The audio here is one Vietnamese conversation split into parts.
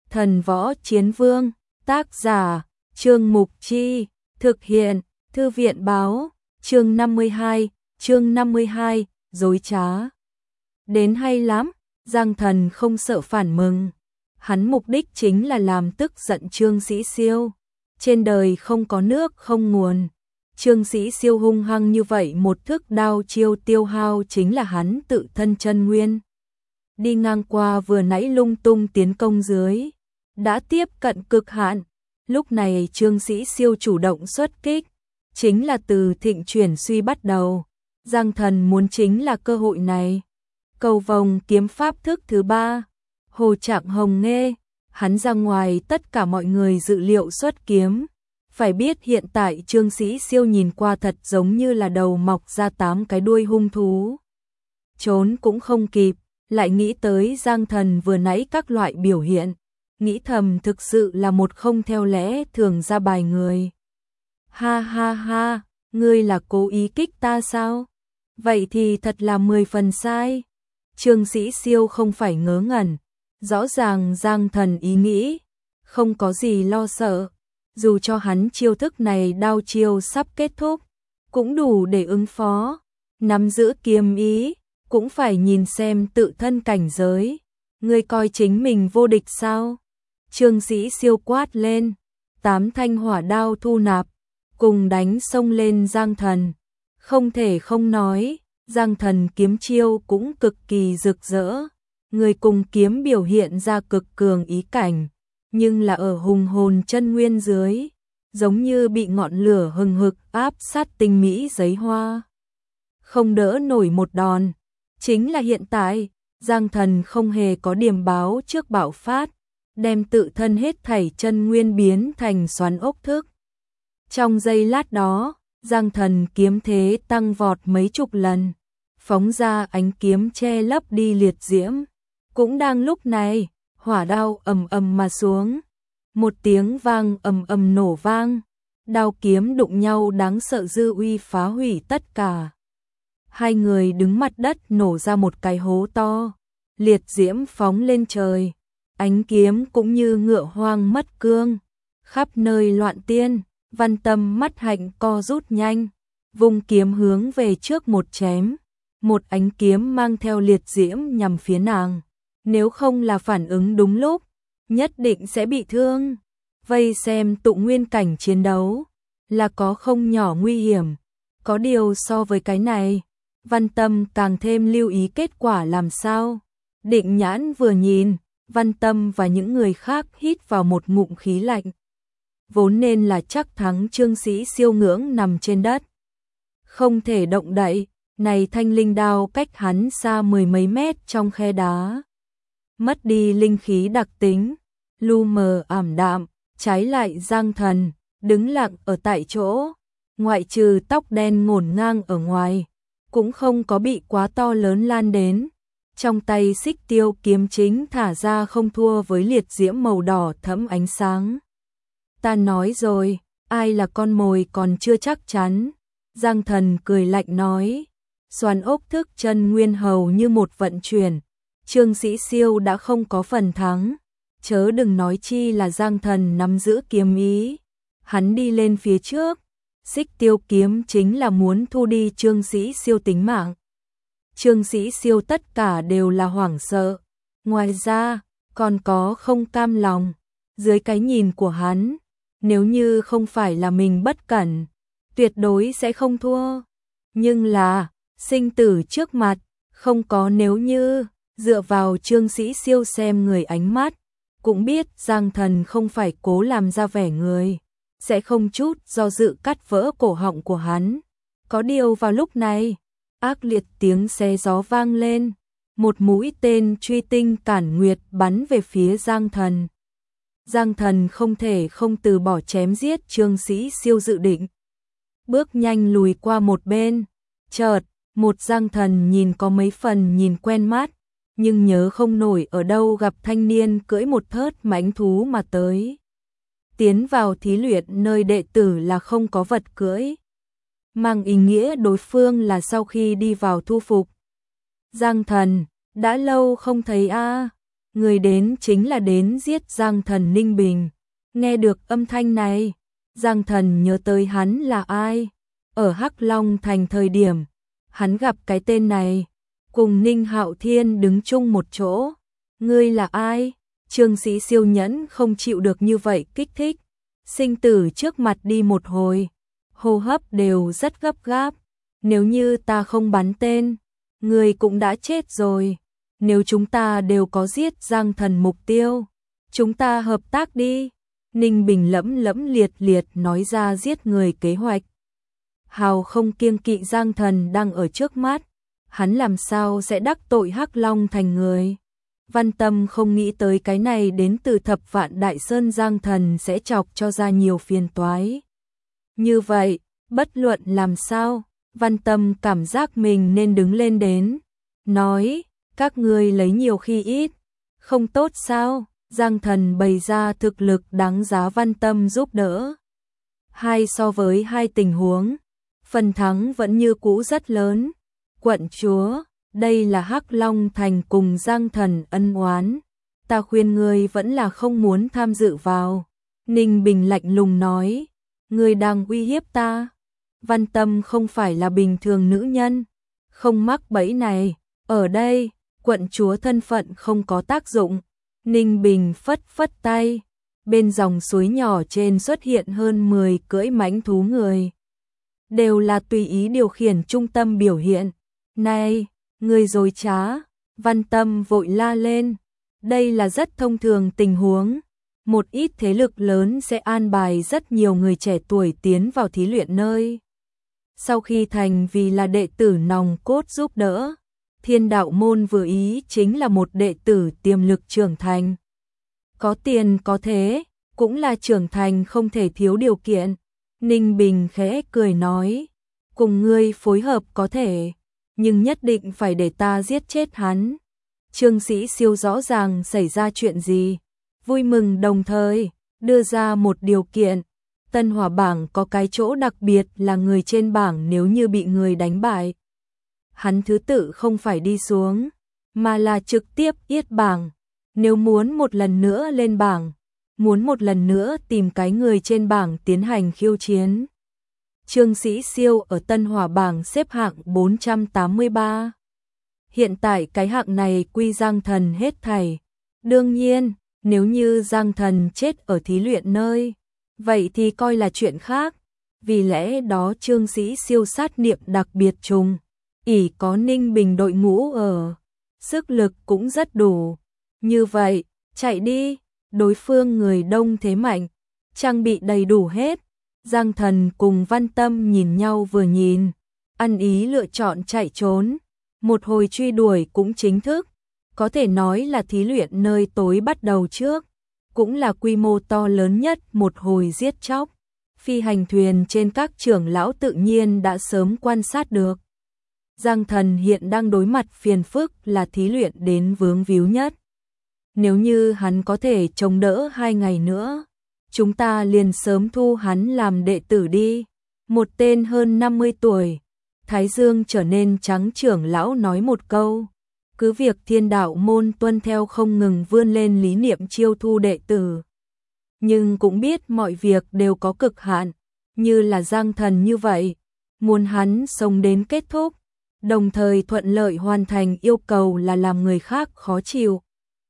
Thần Võ Chiến Vương, tác giả, Trương Mục Chi, thực hiện, Thư viện Báo, chương 52, dối trá. Đến hay lắm, Giang Thần không sợ phản mừng. Hắn mục đích chính là làm tức giận Trương Sĩ Siêu. Trên đời không có nước không nguồn. Trương Sĩ Siêu hung hăng như vậy, một thức đao chiêu tiêu hao chính là hắn tự thân chân nguyên. Đi ngang qua vừa nãy lung tung tiến công dưới, đã tiếp cận cực hạn. Lúc này Trương Sĩ Siêu chủ động xuất kích, chính là từ thịnh chuyển suy bắt đầu. Giang Thần muốn chính là cơ hội này. Cầu vồng kiếm pháp thức thứ 3, Hồ Trạng Hồng Nghê, hắn ra ngoài tất cả mọi người dự liệu xuất kiếm. Phải biết hiện tại Trương Sĩ Siêu nhìn qua thật giống như là đầu mọc ra 8 cái đuôi hung thú. Trốn cũng không kịp, lại nghĩ tới Giang Thần vừa nãy các loại biểu hiện, nghĩ thầm thực sự là một không theo lẽ thường ra bài người. Ha ha ha, ngươi là cố ý kích ta sao? Vậy thì thật là 10 phần sai. Trương Sĩ Siêu không phải ngớ ngẩn, rõ ràng Giang Thần ý nghĩ, không có gì lo sợ. Dù cho hắn chiêu thức này đao chiêu sắp kết thúc, cũng đủ để ứng phó. Nắm giữ kiếm ý, cũng phải nhìn xem tự thân cảnh giới. Ngươi coi chính mình vô địch sao? Trương Sĩ Siêu quát lên, 8 thanh hỏa đao thu nạp, cùng đánh xông lên Giang Thần. Không thể không nói, Giang Thần kiếm chiêu cũng cực kỳ rực rỡ. Người cùng kiếm biểu hiện ra cực cường ý cảnh, nhưng là ở hùng hồn chân nguyên dưới, giống như bị ngọn lửa hừng hực áp sát tinh mỹ giấy hoa. Không đỡ nổi một đòn. Chính là hiện tại, Giang Thần không hề có điểm báo trước bạo phát, đem tự thân hết thảy chân nguyên biến thành xoắn ốc thức. Trong giây lát đó, Giang Thần kiếm thế tăng vọt mấy chục lần, phóng ra ánh kiếm che lấp đi liệt diễm. Cũng đang lúc này, hỏa đao ầm ầm mà xuống, một tiếng vang ầm ầm nổ vang, đao kiếm đụng nhau đáng sợ dư uy phá hủy tất cả. Hai người đứng mặt đất nổ ra một cái hố to, liệt diễm phóng lên trời, ánh kiếm cũng như ngựa hoang mất cương, khắp nơi loạn tiên. Văn Tâm mắt hạnh co rút nhanh, vung kiếm hướng về trước một chém, một ánh kiếm mang theo liệt diễm nhằm phía nàng. Nếu không là phản ứng đúng lúc, nhất định sẽ bị thương. Vây xem tụ nguyên cảnh chiến đấu, là có không nhỏ nguy hiểm. Có điều so với cái này, Văn Tâm càng thêm lưu ý kết quả làm sao. Định Nhãn vừa nhìn, Văn Tâm và những người khác hít vào một ngụm khí lạnh. Vốn nên là chắc thắng Trương Sĩ Siêu ngưỡng nằm trên đất, không thể động đậy. Này thanh linh đao cách hắn xa 10 mấy mét trong khe đá, mất đi linh khí đặc tính, lu mờ ảm đạm. Trái lại Giang Thần đứng lặng ở tại chỗ, ngoại trừ tóc đen ngổn ngang ở ngoài, cũng không có bị quá to lớn lan đến. Trong tay xích tiêu kiếm chính thả ra không thua với liệt diễm màu đỏ thẫm ánh sáng. Ta nói rồi, ai là con mồi còn chưa chắc chắn. Giang Thần cười lạnh nói, xoắn ốc thức chân nguyên hầu như một vận chuyển. Trương Sĩ Siêu đã không có phần thắng, chớ đừng nói chi là Giang Thần nắm giữ kiếm ý. Hắn đi lên phía trước, xích tiêu kiếm chính là muốn thu đi Trương Sĩ Siêu tính mạng. Trương Sĩ Siêu tất cả đều là hoảng sợ, ngoài ra còn có không cam lòng. Dưới cái nhìn của hắn, nếu như không phải là mình bất cẩn, tuyệt đối sẽ không thua. Nhưng là, sinh tử trước mặt, không có nếu như. Dựa vào Trương Sĩ Siêu xem người ánh mắt, cũng biết Giang Thần không phải cố làm ra vẻ người, sẽ không chút do dự cắt vỡ cổ họng của hắn. Có điều vào lúc này, ác liệt tiếng xé gió vang lên, một mũi tên truy tinh cản nguyệt bắn về phía Giang Thần. Giang Thần không thể không từ bỏ chém giết Trương Sĩ Siêu dự định, bước nhanh lùi qua một bên. Chợt, một Giang Thần nhìn có mấy phần nhìn quen mắt, nhưng nhớ không nổi ở đâu gặp thanh niên cưỡi một thớt mãnh thú mà tới. Tiến vào thí luyện nơi đệ tử là không có vật cưỡi, mang ý nghĩa đối phương là sau khi đi vào thu phục. Giang Thần, đã lâu không thấy a. người đến chính là đến giết Giang Thần Ninh Bình. Nghe được âm thanh này, Giang Thần nhớ tới hắn là ai. Ở Hắc Long Thành thời điểm, hắn gặp cái tên này, cùng Ninh Hạo Thiên đứng chung một chỗ. Ngươi là ai? Trương Sĩ Siêu nhẫn không chịu được như vậy kích thích. Sinh tử trước mặt đi một hồi, hô hấp đều rất gấp gáp. Nếu như ta không bắn tên, ngươi cũng đã chết rồi. Nếu chúng ta đều có giết Giang Thần mục tiêu, chúng ta hợp tác đi. Ninh Bình lẫm lẫm liệt liệt nói ra giết người kế hoạch. Hào không kiêng kỵ Giang Thần đang ở trước mắt, hắn làm sao sẽ đắc tội Hắc Long Thành người. Văn Tâm không nghĩ tới cái này đến từ Thập Vạn Đại Sơn Giang Thần sẽ chọc cho ra nhiều phiền toái. Như vậy, bất luận làm sao, Văn Tâm cảm giác mình nên đứng lên đến, nói, các ngươi lấy nhiều khi ít, không tốt sao? Giang Thần bày ra thực lực đáng giá Văn Tâm giúp đỡ. Hai so với hai tình huống, phần thắng vẫn như cũ rất lớn. Quận chúa, đây là Hắc Long Thành cùng Giang Thần ân oán, ta khuyên ngươi vẫn là không muốn tham dự vào. Ninh Bình lạnh lùng nói, ngươi đang uy hiếp ta. Văn Tâm không phải là bình thường nữ nhân, không mắc bẫy này. Ở đây, quận chúa thân phận không có tác dụng. Ninh Bình phất phất tay, bên dòng suối nhỏ trên xuất hiện hơn 10 cưỡi mãnh thú người. Đều là tùy ý điều khiển trung tâm biểu hiện. Này, người dối trá, Văn Tâm vội la lên. Đây là rất thông thường tình huống. Một ít thế lực lớn sẽ an bài rất nhiều người trẻ tuổi tiến vào thí luyện nơi. Sau khi thành vì là đệ tử nòng cốt giúp đỡ, Thiên Đạo môn vừa ý chính là một đệ tử tiềm lực trưởng thành. Có tiền có thế, cũng là trưởng thành không thể thiếu điều kiện. Ninh Bình khẽ cười nói, cùng ngươi phối hợp có thể, nhưng nhất định phải để ta giết chết hắn. Trương Sĩ Siêu rõ ràng xảy ra chuyện gì, vui mừng đồng thời đưa ra một điều kiện. Tân Hỏa bảng có cái chỗ đặc biệt là người trên bảng nếu như bị người đánh bại, hắn thứ tự không phải đi xuống, mà là trực tiếp yết bảng. Nếu muốn một lần nữa lên bảng, muốn một lần nữa tìm cái người trên bảng tiến hành khiêu chiến. Trương Sĩ Siêu ở Tân Hỏa bảng xếp hạng 483. Hiện tại cái hạng này quy Giang Thần hết thảy. Đương nhiên, nếu như Giang Thần chết ở thí luyện nơi, vậy thì coi là chuyện khác. Vì lẽ đó Trương Sĩ Siêu sát niệm đặc biệt trùng, ỷ có Ninh Bình đội ngũ ở, sức lực cũng rất đủ. Như vậy, chạy đi, đối phương người đông thế mạnh, trang bị đầy đủ hết. Giang Thần cùng Văn Tâm nhìn nhau vừa nhìn, ăn ý lựa chọn chạy trốn. Một hồi truy đuổi cũng chính thức, có thể nói là thí luyện nơi tối bắt đầu trước, cũng là quy mô to lớn nhất một hồi giết chóc. Phi hành thuyền trên các trưởng lão tự nhiên đã sớm quan sát được. Giang Thần hiện đang đối mặt phiền phức là thí luyện đến vướng víu nhất. Nếu như hắn có thể chống đỡ 2 ngày nữa, chúng ta liền sớm thu hắn làm đệ tử đi. Một tên hơn 50 tuổi, thái dương trở nên trắng trưởng lão nói một câu. Cứ việc Thiên Đạo môn tuân theo không ngừng vươn lên lý niệm chiêu thu đệ tử, nhưng cũng biết mọi việc đều có cực hạn, như là Giang Thần như vậy, muốn hắn sống đến kết thúc, đồng thời thuận lợi hoàn thành yêu cầu là làm người khác khó chịu.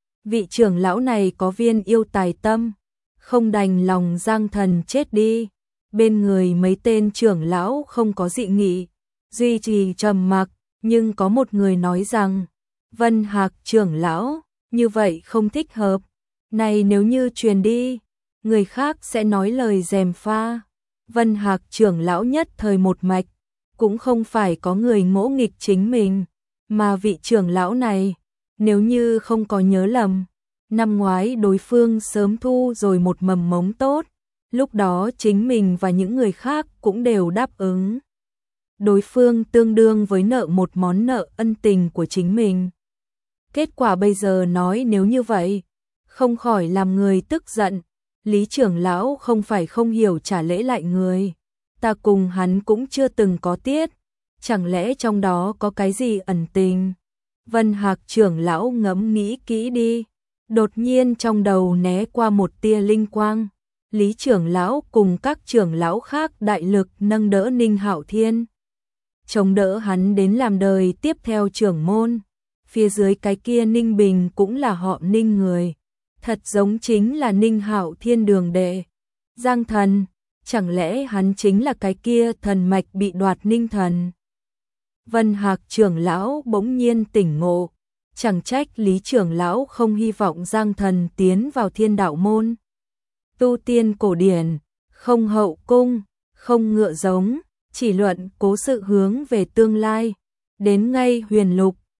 Vị trưởng lão này có viên yêu tài tâm, không đành lòng Giang Thần chết đi. Bên người mấy tên trưởng lão không có dị nghị, duy trì trầm mặc, nhưng có một người nói rằng, Vân Hạc trưởng lão, như vậy không thích hợp. Này nếu như truyền đi, người khác sẽ nói lời gièm pha. Vân Hạc trưởng lão nhất thời một mạch, cũng không phải có người ngỗ nghịch chính mình, mà vị trưởng lão này, nếu như không có nhớ lầm, năm ngoái đối phương sớm thu rồi một mầm mống tốt, lúc đó chính mình và những người khác cũng đều đáp ứng. Đối phương tương đương với nợ một món nợ ân tình của chính mình. Kết quả bây giờ nói nếu như vậy, không khỏi làm người tức giận. Lý trưởng lão không phải không hiểu trả lễ lại người, ta cùng hắn cũng chưa từng có tiết, chẳng lẽ trong đó có cái gì ẩn tình. Vân Hạc trưởng lão ngẫm nghĩ kỹ đi, Đột nhiên trong đầu né qua một tia linh quang, Lý trưởng lão cùng các trưởng lão khác đại lực nâng đỡ Ninh Hạo Thiên, chống đỡ hắn đến làm đời tiếp theo trưởng môn. Phía dưới cái kia Ninh Bình cũng là họ Ninh người, thật giống chính là Ninh Hạo Thiên đường đệ. Giang Thần, chẳng lẽ hắn chính là cái kia thần mạch bị đoạt Ninh Thần? Vân Hạc trưởng lão bỗng nhiên tỉnh ngộ, chẳng trách Lý trưởng lão không hy vọng Giang Thần tiến vào Thiên Đạo môn. Tu tiên cổ điển, không hậu cung, không ngựa giống, chỉ luận cố sự hướng về tương lai. Đến ngay Huyền Lục,